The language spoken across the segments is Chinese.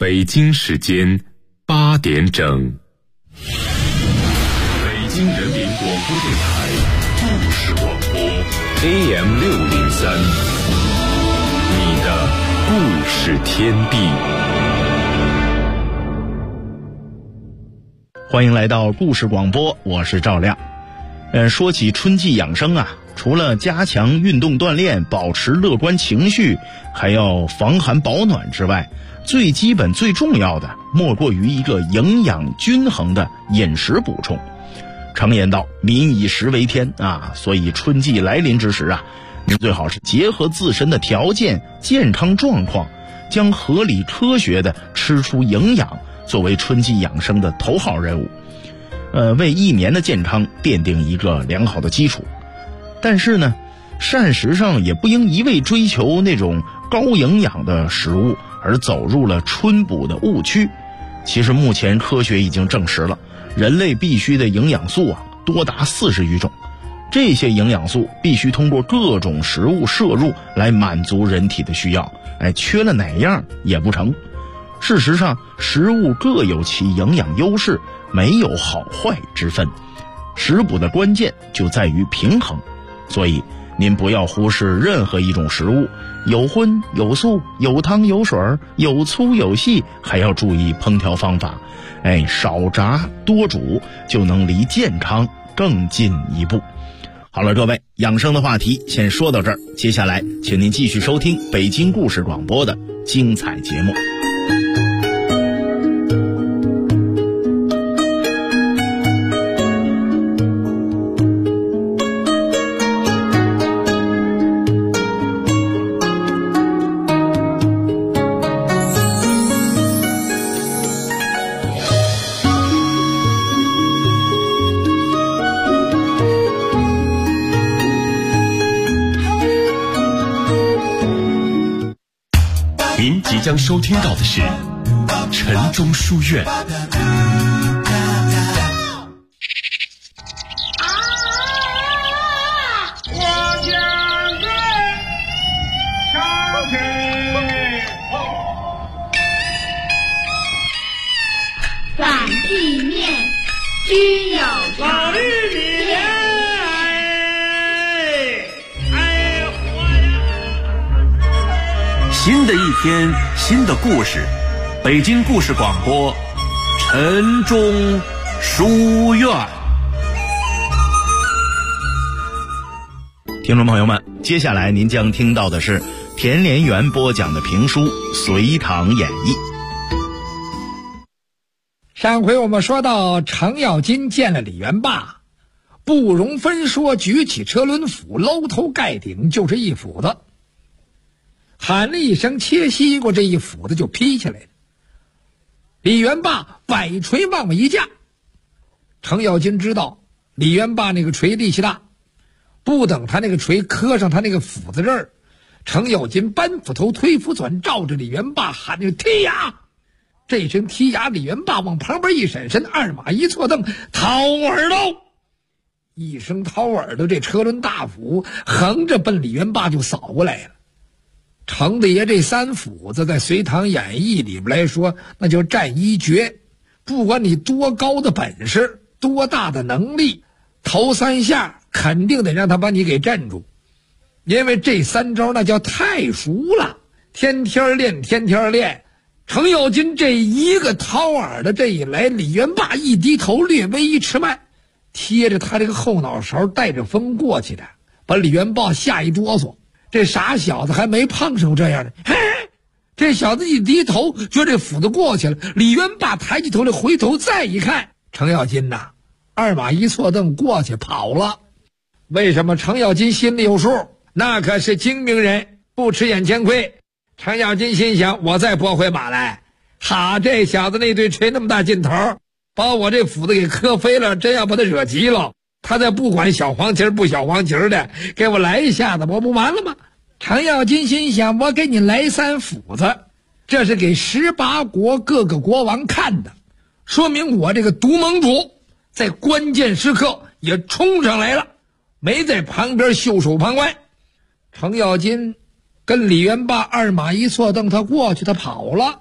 北京时间8点整，北京人民广播电台故事广播 AM603，你的故事天地。 欢迎来到故事广播，我是赵亮。说起春季养生啊，除了加强运动锻炼，保持乐观情绪，还要防寒保暖之外，最基本最重要的莫过于一个营养均衡的饮食补充。常言道，民以食为天啊，所以春季来临之时啊，您最好是结合自身的条件、健康状况，将合理科学的吃出营养作为春季养生的头号任务，为一年的健康奠定一个良好的基础。但是呢，膳食上也不应一味追求那种高营养的食物，而走入了春补的误区。其实目前科学已经证实了，人类必需的营养素啊，多达40余种。这些营养素必须通过各种食物摄入来满足人体的需要，缺了哪样也不成。事实上，食物各有其营养优势，没有好坏之分。食补的关键就在于平衡，所以您不要忽视任何一种食物，有荤有素，有汤有水，有粗有细，还要注意烹调方法。少炸多煮，就能离健康更进一步。好了，各位，养生的话题先说到这儿，接下来请您继续收听北京故事广播的精彩节目。 您即将收听到的是晨钟书院。 反地面均有常。 新的一天，新的故事，北京故事广播晨钟书院。 听众朋友们，接下来您将听到的是田连元播讲的评书《隋唐演义》。 上回我们说到，程咬金见了李元霸，不容分说，举起车轮斧，搂头盖顶就是一斧子。喊了一声切西瓜，这一斧子就劈下来了。李元霸摆锤往外一架，程咬金知道李元霸那个锤力气大，不等他那个锤磕上他那个斧子这儿，程咬金搬斧头推斧转，照着李元霸喊着踢呀！这声踢呀，李元霸往旁边一闪身，二马一错蹬，掏耳朵！一声掏耳朵，这车轮大斧横着奔李元霸就扫过来了。程大爷这三斧子在《隋唐演义》里边来说，那叫战一绝。不管你多高的本事，多大的能力，头三下肯定得让他把你给镇住。因为这三招那叫太熟了，天天练，天天练。程咬金这一个掏耳的这一来，李元霸一低头，略微一迟慢，贴着他这个后脑勺带着风过去的，把李元霸吓一哆嗦。这傻小子还没碰上这样的，嘿，这小子一低头，觉这斧子过去了。李元霸抬起头来，回头再一看，程咬金呐，二马一错蹬过去跑了。为什么？程咬金心里有数，那可是精明人，不吃眼前亏。程咬金心想，我再拨回马来，哈，这小子那对锤那么大劲头，把我这斧子给磕飞了，真要把他惹急了，他再不管小黄旗不小黄旗的，给我来一下子，我不完了吗？程咬金心想，我给你来三斧子，这是给18国各个国王看的，说明我这个独盟主在关键时刻也冲上来了，没在旁边袖手旁观。程咬金跟李元霸二马一错蹬，他过去，他跑了。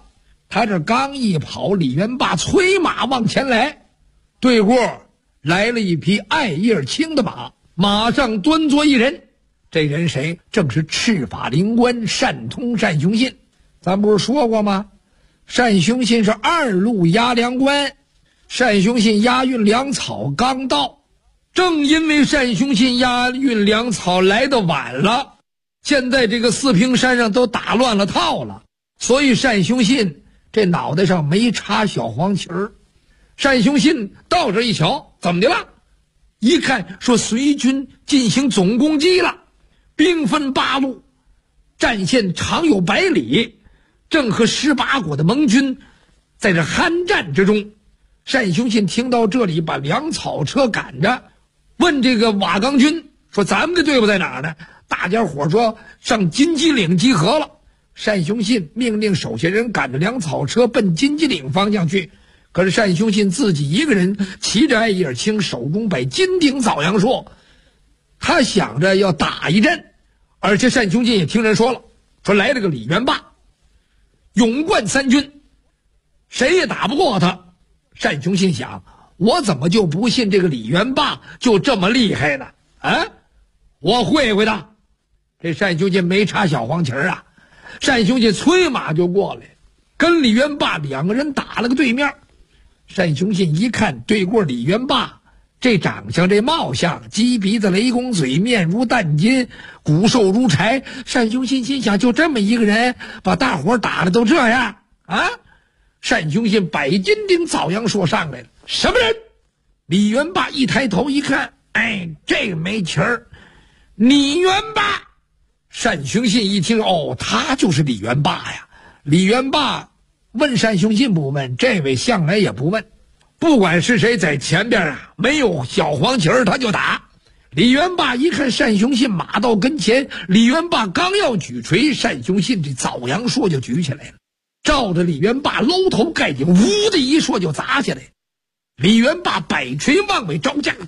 他这刚一跑，李元霸催马往前来，对过来了一匹艾叶青的马，马上端坐一人。这人谁？正是赤法灵官单通单雄信。咱不是说过吗？单雄信是2路押粮官，单雄信押运粮草刚到，正因为单雄信押运粮草来得晚了，现在这个四平山上都打乱了套了，所以单雄信这脑袋上没插小黄旗儿。单雄信到这一瞧，怎么的了？一看说隋军进行总攻击了，兵分8路，战线长有100里，正和18国的盟军在这酣战之中。单雄信听到这里，把粮草车赶着，问这个瓦岗军说：“咱们的队伍在哪儿呢？”大家伙说：“上金鸡岭集合了。”单雄信命令手下人赶着粮草车奔金鸡岭方向去。可是单雄信自己一个人骑着艾叶青，手中摆金顶枣阳硕，他想着要打一阵。而且单雄信也听人说了，说来了个李元霸，勇冠3军，谁也打不过他。单雄信想，我怎么就不信这个李元霸就这么厉害呢？啊，我会会的。这单雄信没插小黄旗啊，单雄信催马就过来，跟李元霸2个人打了个对面。单雄信一看对过李元霸，这长相这貌相，鸡鼻子雷公嘴，面如淡金，骨瘦如柴。单雄信心想，就这么一个人把大伙打的都这样啊！单雄信摆金顶枣阳硕上来了，什么人？李元霸一抬头一看，哎，这个没旗儿，李元霸。单雄信一听，哦，他就是李元霸呀。李元霸问单雄信不问，这位向来也不问，不管是谁在前边啊，没有小黄旗儿他就打。李元霸一看单雄信马到跟前，李元霸刚要举锤，单雄信这枣阳硕就举起来了，照着李元霸搂头盖顶，呜的一硕就砸下来。李元霸摆锤往尾招架，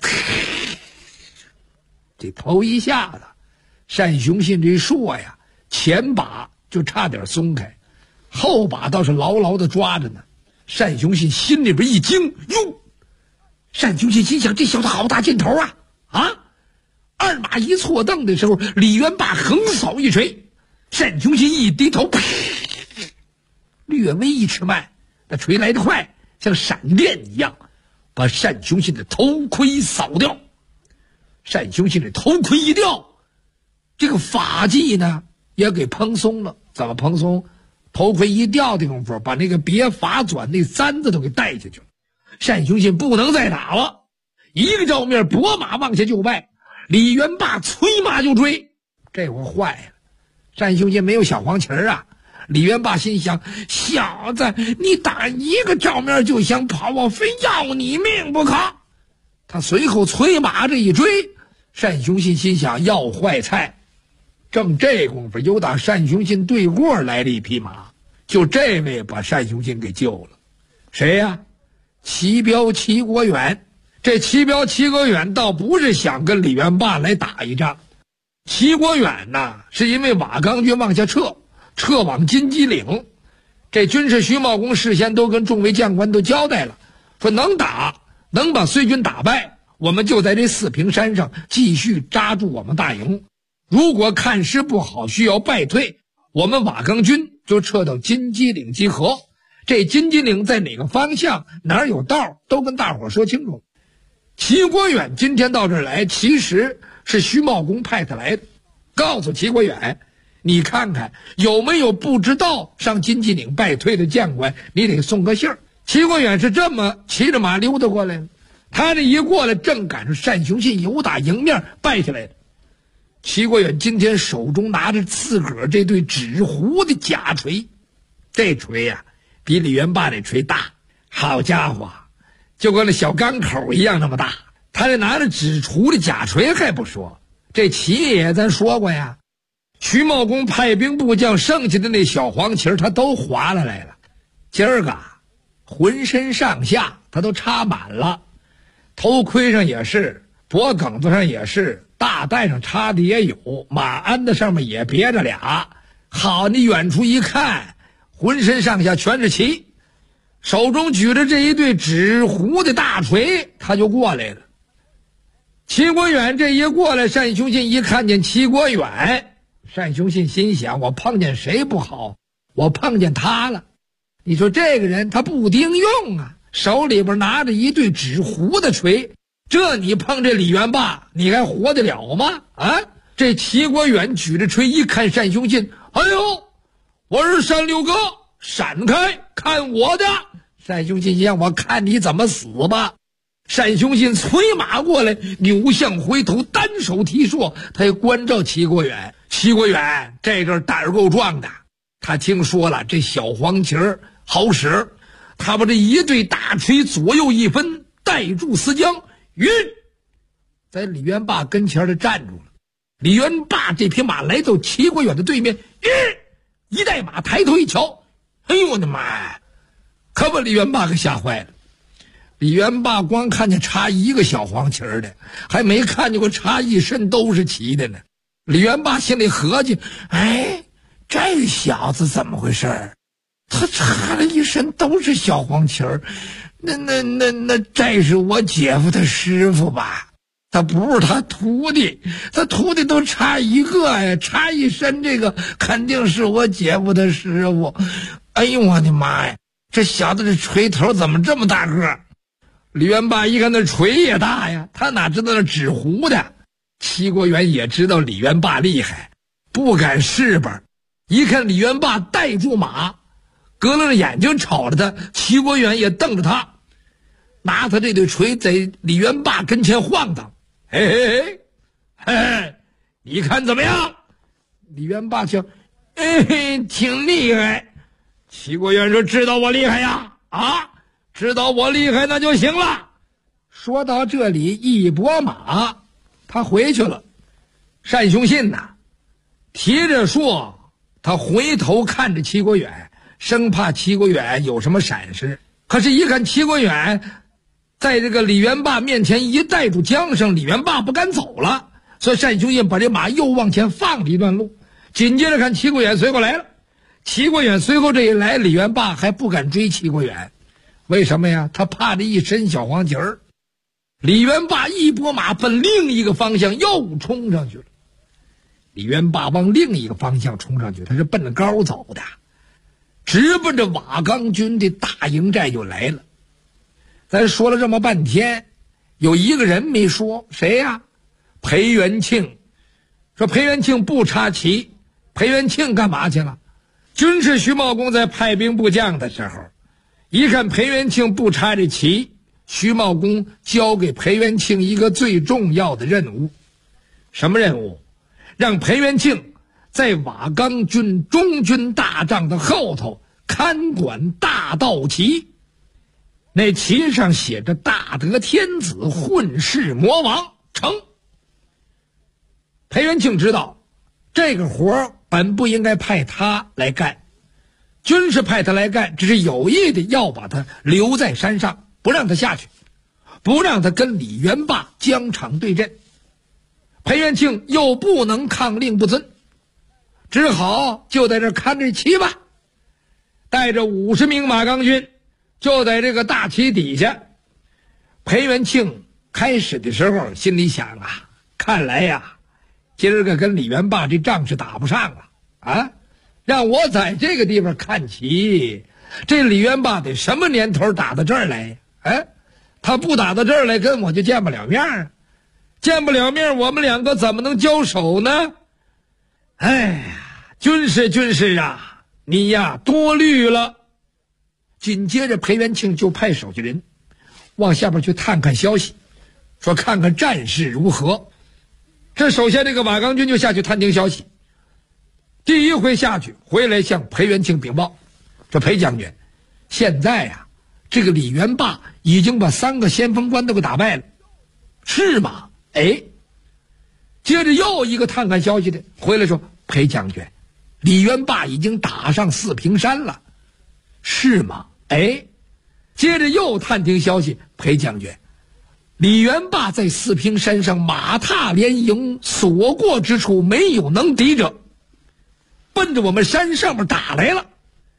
这头一下子，单雄信这硕呀，前把就差点松开，后把倒是牢牢的抓着呢。单雄信心里边一惊，哟！单雄信心想，这小子好大劲头啊！啊！二马一错蹬的时候，李元霸横扫一锤，单雄信一低头，略微一迟慢，那锤来得快，像闪电一样，把单雄信的头盔扫掉。单雄信的头盔一掉，这个发髻呢也给蓬松了。怎么蓬松？头盔一掉的功夫，把那个别发转那簪子都给带下去了。单雄信不能再打了，一个照面拨马往下就拜。李元霸催马就追，这会坏了。单雄信没有小黄旗啊！李元霸心想：小子，你打一个照面就想跑，我非要你命不可！他随后催马这一追，单雄信心想要坏菜。正这功夫，有打单雄信对过来了一匹马，就这位把单雄信给救了。谁呀？齐彪齐国远。这齐彪齐国远倒不是想跟李元霸来打一仗，齐国远呐，是因为瓦岗军往下撤往金鸡岭。这军事徐茂公事先都跟众位将官都交代了，说能打，能把隋军打败，我们就在这四平山上继续扎住我们大营。如果看势不好，需要败退，我们瓦岗军就撤到金鸡岭集合。这金鸡岭在哪个方向，哪儿有道，都跟大伙说清楚。齐国远今天到这儿来，其实是徐茂公派他来的，告诉齐国远，你看看有没有不知道上金鸡岭败退的将官，你得送个信儿。齐国远是这么骑着马溜达过来的，他这一过来，正赶上单雄信由打迎面败下来的。齐国远今天手中拿着自个儿这对纸糊的假锤，这锤呀，比李元霸那锤大，好家伙，就跟那小钢口一样那么大。他这拿着纸糊的假锤还不说，这齐爷咱说过呀，徐茂公派兵部将剩下的那小黄旗他都划了来了。今儿个浑身上下他都插满了，头盔上也是，脖梗子上也是，大带上插的也有，马鞍子上面也别着俩。好，你远处一看， 浑身上下全是旗，手中举着这一对纸糊的大锤，他就过来了。齐国远这一过来，单雄信一看见齐国远，单雄信心想，我碰见谁不好，我碰见他了。你说这个人他不顶用啊，手里边拿着一对纸糊的锤，这你碰这李元霸，你还活得了吗？啊！这齐国远举着锤一看单雄信，哎呦，我是单六哥，闪开，看我的！单雄信想，我看你怎么死吧。单雄信催马过来，扭向回头，单手提槊，他也关照齐国远。齐国远这阵胆儿够壮的，他听说了这小黄旗儿好使，他把这一对大锤左右一分，带住丝缰，在李元霸跟前的站住了。李元霸这匹马来到齐国远的对面，一带马抬头一瞧，哎呦我的妈呀，可把李元霸给吓坏了。李元霸光看见插一个小黄旗儿的，还没看见过插一身都是旗的呢。李元霸心里合计，哎，这小子怎么回事？他插了一身都是小黄旗儿，那这是我姐夫的师傅吧？他不是他徒弟，他徒弟都插一个呀，插一身这个肯定是我姐夫的师傅。哎呦我的妈呀，这小子这锤头怎么这么大个？李元霸一看那锤也大呀，他哪知道那纸糊的。齐国远也知道李元霸厉害，不敢试吧。一看李元霸带住马，隔了眼睛瞅着他，齐国远也瞪着他，拿他这对锤在李元霸跟前晃荡。嘿，你看怎么样？李元霸听，挺厉害。齐国远说，知道我厉害呀？啊，知道我厉害那就行了。说到这里一拨马，他回去了。单雄信呐，提着槊，他回头看着齐国远，生怕齐国远有什么闪失。可是一看齐国远在这个李元霸面前一带住缰绳，李元霸不敢走了，所以单雄信把这马又往前放了一段路。紧接着看齐国远随过来了，齐国远随后这一来，李元霸还不敢追齐国远，为什么呀？他怕这一身小黄旗儿。李元霸一拨马奔另一个方向又冲上去了。李元霸往另一个方向冲上去，他是奔着高走的，直奔着瓦岗军的大营寨就来了。咱说了这么半天，有一个人没说，谁呀？裴元庆。说裴元庆不插旗，裴元庆干嘛去了？军师徐茂公在派兵部将的时候，一看裴元庆不插这旗，徐茂公交给裴元庆一个最重要的任务。什么任务？让裴元庆在瓦岗军中军大帐的后头看管大道旗，那旗上写着大德天子，混世魔王，成。裴元庆知道这个活本不应该派他来干，军事派他来干，只是有意的要把他留在山上，不让他下去，不让他跟李元霸疆场对阵。裴元庆又不能抗令不遵，只好就在这看着旗吧，带着50名马岗军就在这个大旗底下。裴元庆开始的时候心里想啊，看来呀，今儿个跟李元霸这仗是打不上了啊！让我在这个地方看旗，这李元霸得什么年头打到这儿来？哎，他不打到这儿来，跟我就见不了面啊！见不了面，我们两个怎么能交手呢？哎呀，军师啊，你呀多虑了。紧接着裴元庆就派手下人往下边去探看消息，说看看战事如何。这手下这个瓦岗军就下去探听消息，第一回下去回来向裴元庆禀报，说裴将军，现在呀，这个李元霸已经把3个先锋官都给打败了。是吗？哎，接着又一个探看消息的回来说，裴将军，李元霸已经打上四平山了。是吗？哎，接着又探听消息，裴将军，李元霸在四平山上马踏连营，所过之处没有能敌者，奔着我们山上面打来了。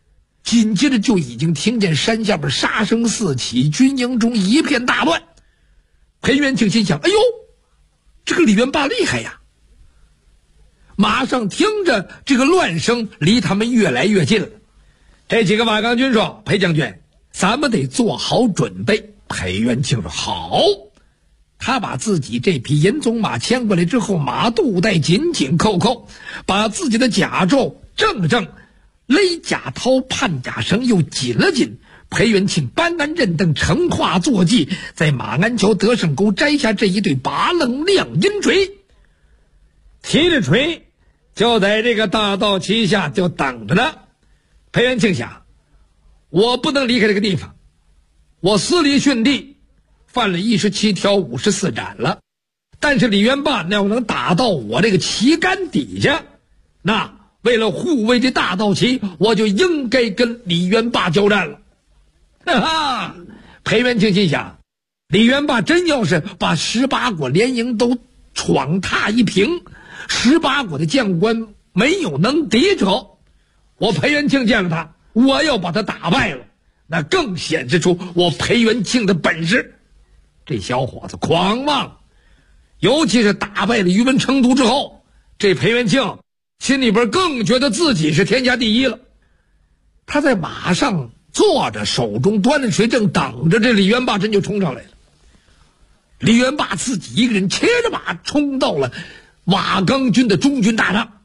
紧接着就已经听见山下边杀声四起，军营中一片大乱。裴元庆心想，哎呦，这个李元霸厉害呀！马上听着这个乱声离他们越来越近了。这几个瓦岗军说，裴将军，咱们得做好准备。裴元庆说好。他把自己这匹银鬃马牵过来之后，马肚带紧紧扣扣，把自己的甲胄正正勒甲绦，判甲绳又紧了紧。裴元庆搬鞍认镫，乘化坐骑，在马鞍桥德胜沟摘下这一对拔楞亮银锤，提着锤就在这个大道旗下就等着呢。裴元庆想，我不能离开这个地方，我私离训地，犯了17条54斩了，但是李元霸要能打到我这个旗杆底下，那为了护卫这大道旗，我就应该跟李元霸交战了。哈哈，裴元庆心想，李元霸真要是把18国联营都闯踏一平，18国的将官没有能敌者，我裴元庆见了他，我要把他打败了，那更显示出我裴元庆的本事。这小伙子狂妄，尤其是打败了宇文成都之后，这裴元庆心里边更觉得自己是天下第一了。他在马上坐着，手中端着锤，正等着这李元霸真就冲上来了。李元霸自己一个人骑着马冲到了瓦岗军的中军大帐，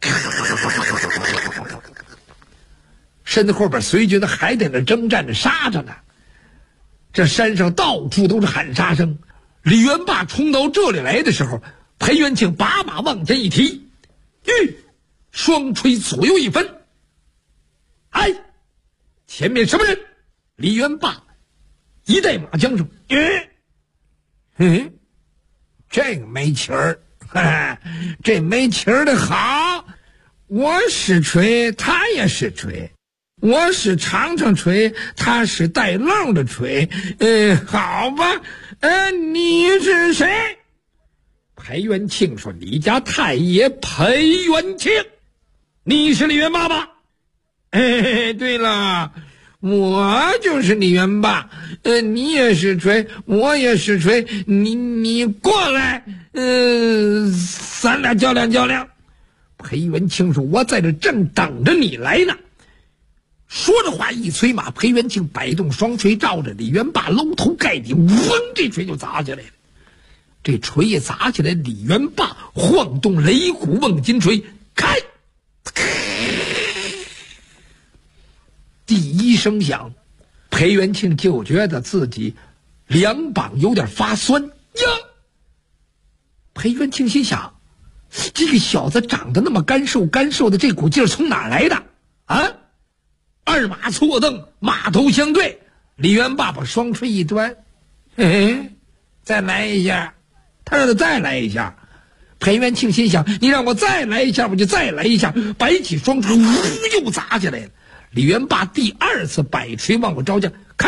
身后边随军还在那征战着杀着呢。这山上到处都是喊杀声。李元霸冲到这里来的时候，裴元庆把马往前一提，双锤左右一分，哎，前面什么人？李元霸一带马缰绳，这个没气儿，这没气儿的好，我使锤，他也使锤，我使长长锤，他使带漏的锤，好吧，你是谁？裴元庆说，你家太爷裴元庆，你是李元霸吧？对了，我就是李元霸，你也是锤，我也是锤，你过来，咱俩较量较量。裴元庆说，我在这正等着你来呢。说着话一催马，裴元庆摆动双锤，照着李元霸搂头盖顶，嗡，这锤就砸下来了。这锤一砸起来，李元霸晃动擂鼓瓮金锤，开，第一声响，裴元庆就觉得自己两膀有点发酸呀。裴元庆心想，这个小子长得那么干瘦的，这股劲儿从哪来的啊？二马错蹬，马头相对，李元霸把双锤一端，再来一下。他让他再来一下。裴元庆心想，你让我再来一下，我就再来一下，摆起双锤，又砸下来了。李元霸第二次摆锤往我招架，开，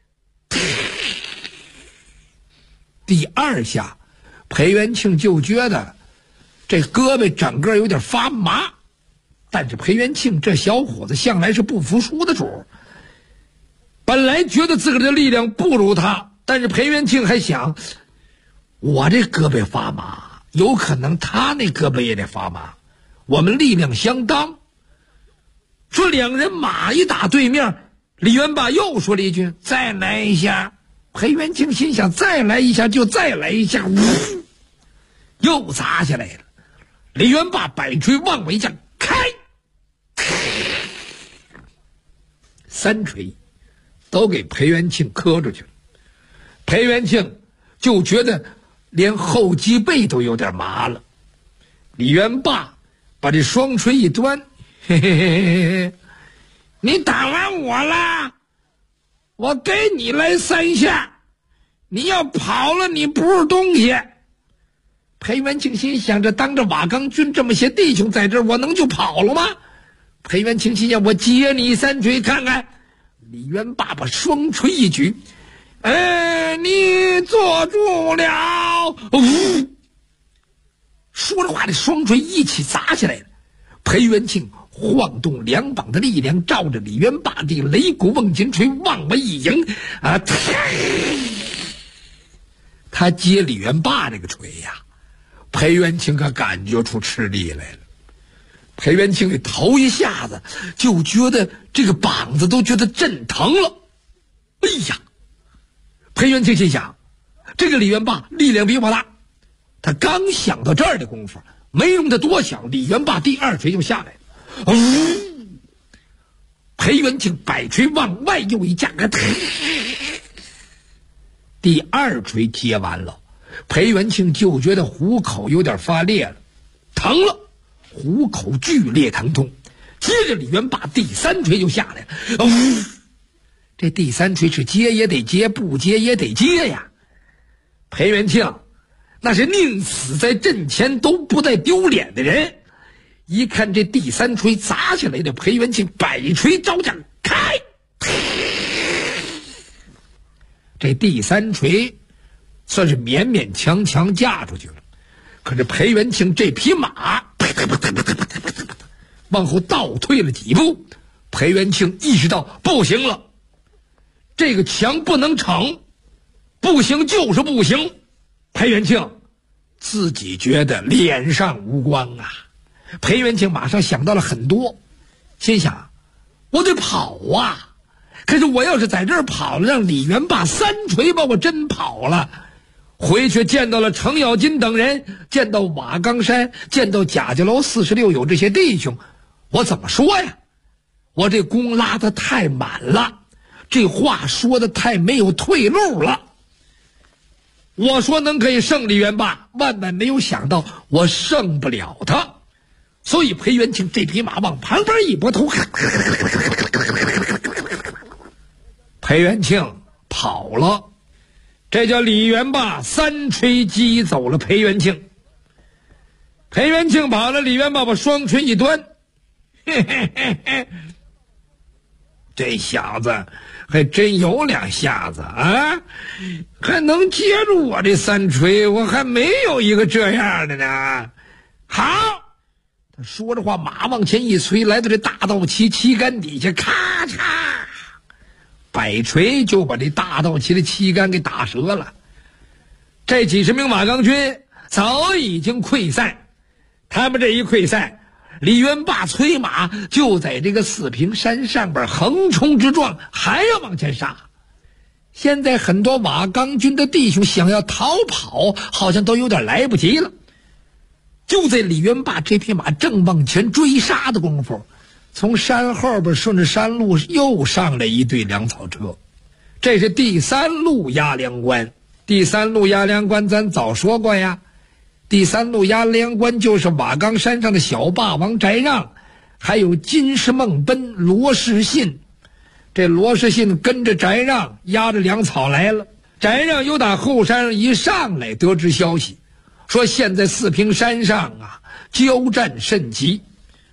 第二下，裴元庆就觉得这胳膊整个有点发麻，但是裴元庆这小伙子向来是不服输的主，本来觉得自个儿的力量不如他，但是裴元庆还想，我这胳膊发麻，有可能他那胳膊也得发麻，我们力量相当。说两人马一打对面，李元霸又说了一句，再来一下。裴元庆心想，再来一下就再来一下，又砸下来了。李元霸摆锤往尾将，开，三锤都给裴元庆磕出去了。裴元庆就觉得连后脊背都有点麻了。李元霸把这双锤一端，你打完我了，我给你来3下，你要跑了你不是东西。裴元庆心想着，当着瓦岗军这么些弟兄在这儿，我能就跑了吗？裴元庆心想，我接你3锤看看。李元霸把双锤一举，你坐住了，说着话，这双锤一起砸下来了。裴元庆晃动两膀的力量，照着李元霸的擂鼓瓮金锤往外一迎啊！他接李元霸这个锤呀，裴元庆可感觉出吃力来了。裴元庆这头一下子就觉得这个膀子都觉得震疼了。哎呀！裴元庆心想，这个李元霸力量比我大。他刚想到这儿的功夫，没容他多想，李元霸第二锤就下来了。裴元庆摆锤往外又一架，第二锤接完了，裴元庆就觉得虎口有点发裂了，疼了，虎口剧烈疼痛。接着李元霸第三锤就下来了。这第三锤是接也得接，不接也得接呀。裴元庆那是宁死在阵前都不带丢脸的人，一看这第三锤砸下来的，裴元庆摆锤招架开，这第三锤算是勉勉强强架出去了。可是裴元庆这匹马往后倒退了几步，裴元庆意识到不行了，这个墙不能逞，不行就是不行。裴元庆自己觉得脸上无光啊。裴元庆马上想到了很多，心想我得跑啊，可是我要是在这儿跑了，让李元霸三锤把我真跑了，回去见到了程咬金等人，见到瓦岗山，见到贾家楼46友这些弟兄，我怎么说呀？我这弓拉得太满了，这话说的太没有退路了。我说能可以胜李元霸，万万没有想到我胜不了他。所以裴元庆这匹马往旁边一拨头，裴元庆跑了。这叫李元霸三锤击走了裴元庆。裴元庆跑了，李元霸把双锤一端，嘿嘿嘿嘿，这小子还真有两下子啊，还能接住我这三锤，我还没有一个这样的呢。好，他说着话，马往前一催，来到这大道旗旗杆底下，咔嚓摆锤就把这大道旗的旗杆给打折了。这几十名瓦岗军早已经溃散，他们这一溃散，李元霸催马就在这个四平山上边横冲直撞，还要往前杀。现在很多瓦岗军的弟兄想要逃跑，好像都有点来不及了。就在李元霸这匹马正往前追杀的功夫，从山后边顺着山路又上来一队粮草车。这是第三路压粮官。第三路压粮官咱早说过呀，第三路压粮官就是瓦岗山上的小霸王翟让，还有金士孟奔、罗士信。这罗士信跟着翟让压着粮草来了。翟让又打后山上一上来，得知消息说现在四平山上啊交战甚急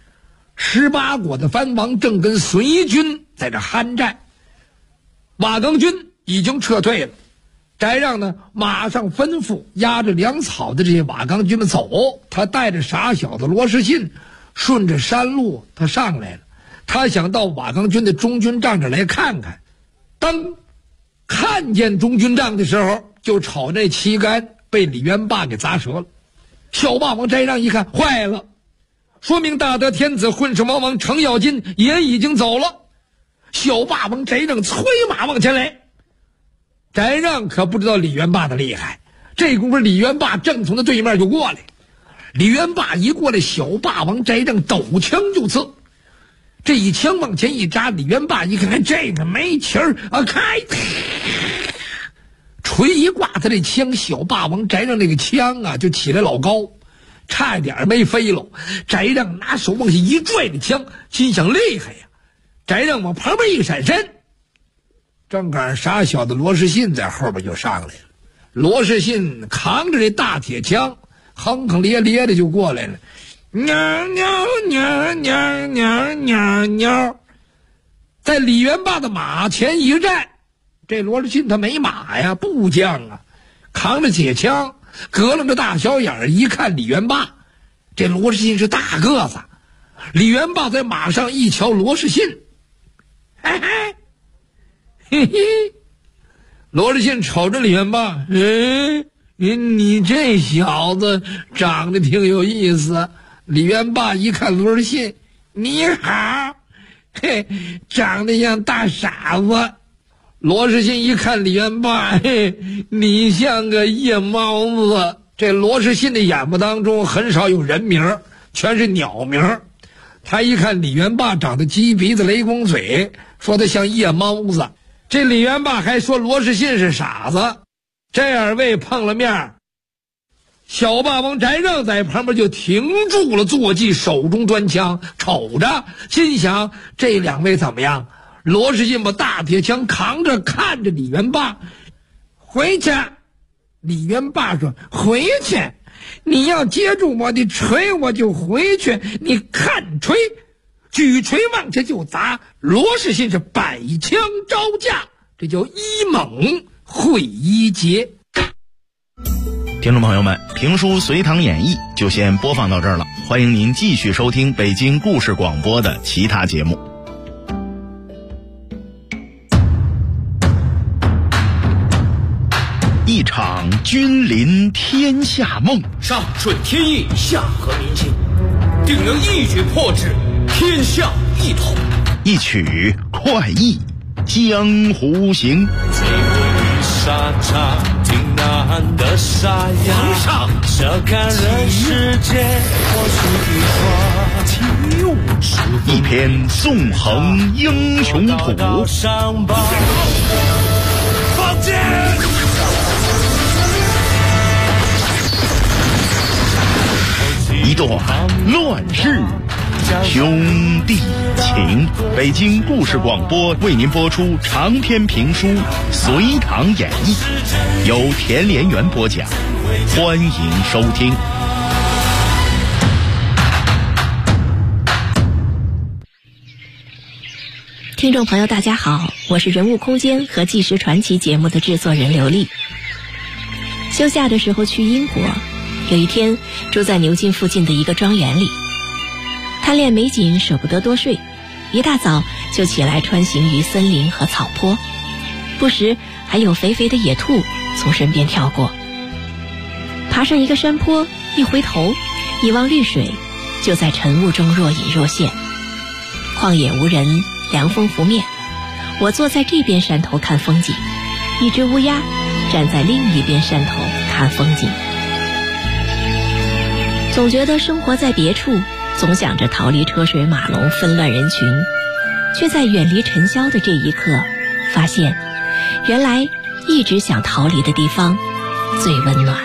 ，18国的藩王正跟隋军在这酣战，瓦岗军已经撤退了。翟让呢马上吩咐压着粮草的这些瓦岗军们走，他带着傻小子罗士信顺着山路他上来了，他想到瓦岗军的中军帐这来看看。当看见中军帐的时候，就瞅那旗杆被李元霸给砸折了。小霸王翟让一看，坏了，说明大德天子混世魔王程咬金也已经走了。小霸王翟让催马往前来。翟让可不知道李元霸的厉害，这功夫李元霸正从他对面就过来。李元霸一过来，小霸王翟让抖枪就刺，这一枪往前一扎，李元霸一看这个没气儿啊，开锤一挂，他这枪，小霸王翟让那个枪啊就起来老高，差一点没飞了。翟让拿手往下一拽这枪，心想厉害呀。翟让往旁边一闪身，正赶上傻小子罗士信在后边就上来了。罗士信扛着这大铁枪，哼哼咧咧的就过来了，喵喵喵喵喵喵喵，在李元霸的马前一站。这罗士信他没马呀，部将啊，扛着铁枪，膈楞着大小眼儿，一看李元霸，这罗士信是大个子， 李元霸在马上一瞧罗士信，嘿嘿，罗士信瞅着李元霸，你这小子长得挺有意思。李元霸一看罗士信，你好，嘿，长得像大傻子。罗士信一看李元霸，嘿，你像个夜猫子。这罗士信的眼巴当中很少有人名，全是鸟名。他一看李元霸长得鸡鼻子雷公嘴，说他像夜猫子。这李元霸还说罗士信是傻子。这二位碰了面，小霸王翟让在旁边就停住了坐骑，手中端枪，瞅着，心想这两位怎么样？罗士信把大铁枪扛着，看着李元霸，回去。李元霸说：“回去，你要接住我的锤，我就回去。你看锤，举锤往下就砸。”罗士信是摆枪招架，这叫一猛会一捷。 听众朋友们，评书《隋唐演义》就先播放到这儿了，欢迎您继续收听北京故事广播的其他节目。一场君临天下梦， 上顺天意，下合民心，定能一举破之，天下一统。 一曲快意江湖行。 沙场挺难的沙哑，这看人世间或许一花， 一篇纵横英雄谱， 放箭， 一段乱世兄弟情。北京故事广播为您播出长篇评书《隋唐演义》，由田连元播讲，欢迎收听。 听众朋友大家好，我是人物空间和纪实传奇节目的制作人刘丽。休假的时候去英国，有一天住在牛津附近的一个庄园里，贪恋美景舍不得多睡，一大早就起来穿行于森林和草坡，不时还有肥肥的野兔从身边跳过。爬上一个山坡，一回头一望绿水，就在晨雾中若隐若现。旷野无人，凉风拂面，我坐在这边山头看风景，一只乌鸦站在另一边山头看风景。总觉得生活在别处，总想着逃离车水马龙纷乱人群，却在远离尘嚣的这一刻，发现原来一直想逃离的地方最温暖。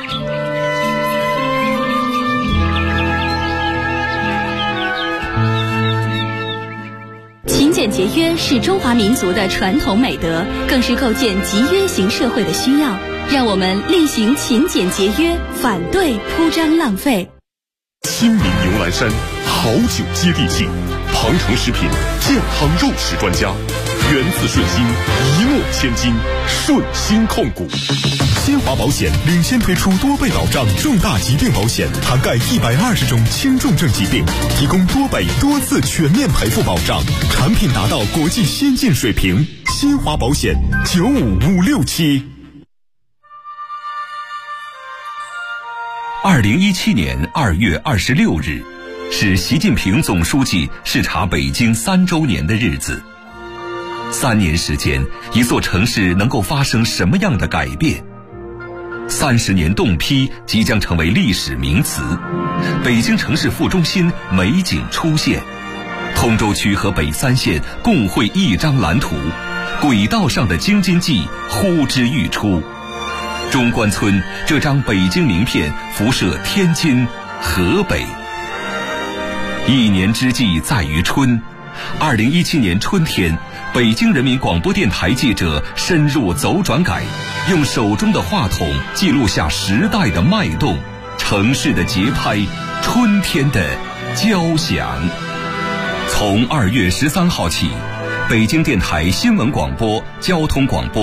勤俭节约是中华民族的传统美德，更是构建集约型社会的需要。让我们厉行勤俭节约，反对铺张浪费。 亲民牛栏山，好酒接地气，庞城食品健康肉食专家，源自顺心，一诺千金，顺心控股。新华保险领先推出多倍保障重大疾病保险，涵盖120种轻重症疾病，提供多倍多次全面赔付保障，产品达到国际先进水平。新华保险95567。 2017年2月26日，是习近平总书记视察北京3周年的日子。3年时间，一座城市能够发生什么样的改变？30年冻批即将成为历史名词，北京城市副中心美景出现，通州区和北3县共绘一张蓝图，轨道上的京津冀呼之欲出。中关村这张北京名片辐射天津、河北。一年之计在于春，2017年春天，北京人民广播电台记者深入走转改，用手中的话筒记录下时代的脉动，城市的节拍，春天的交响。从2月13号起，北京电台新闻广播、交通广播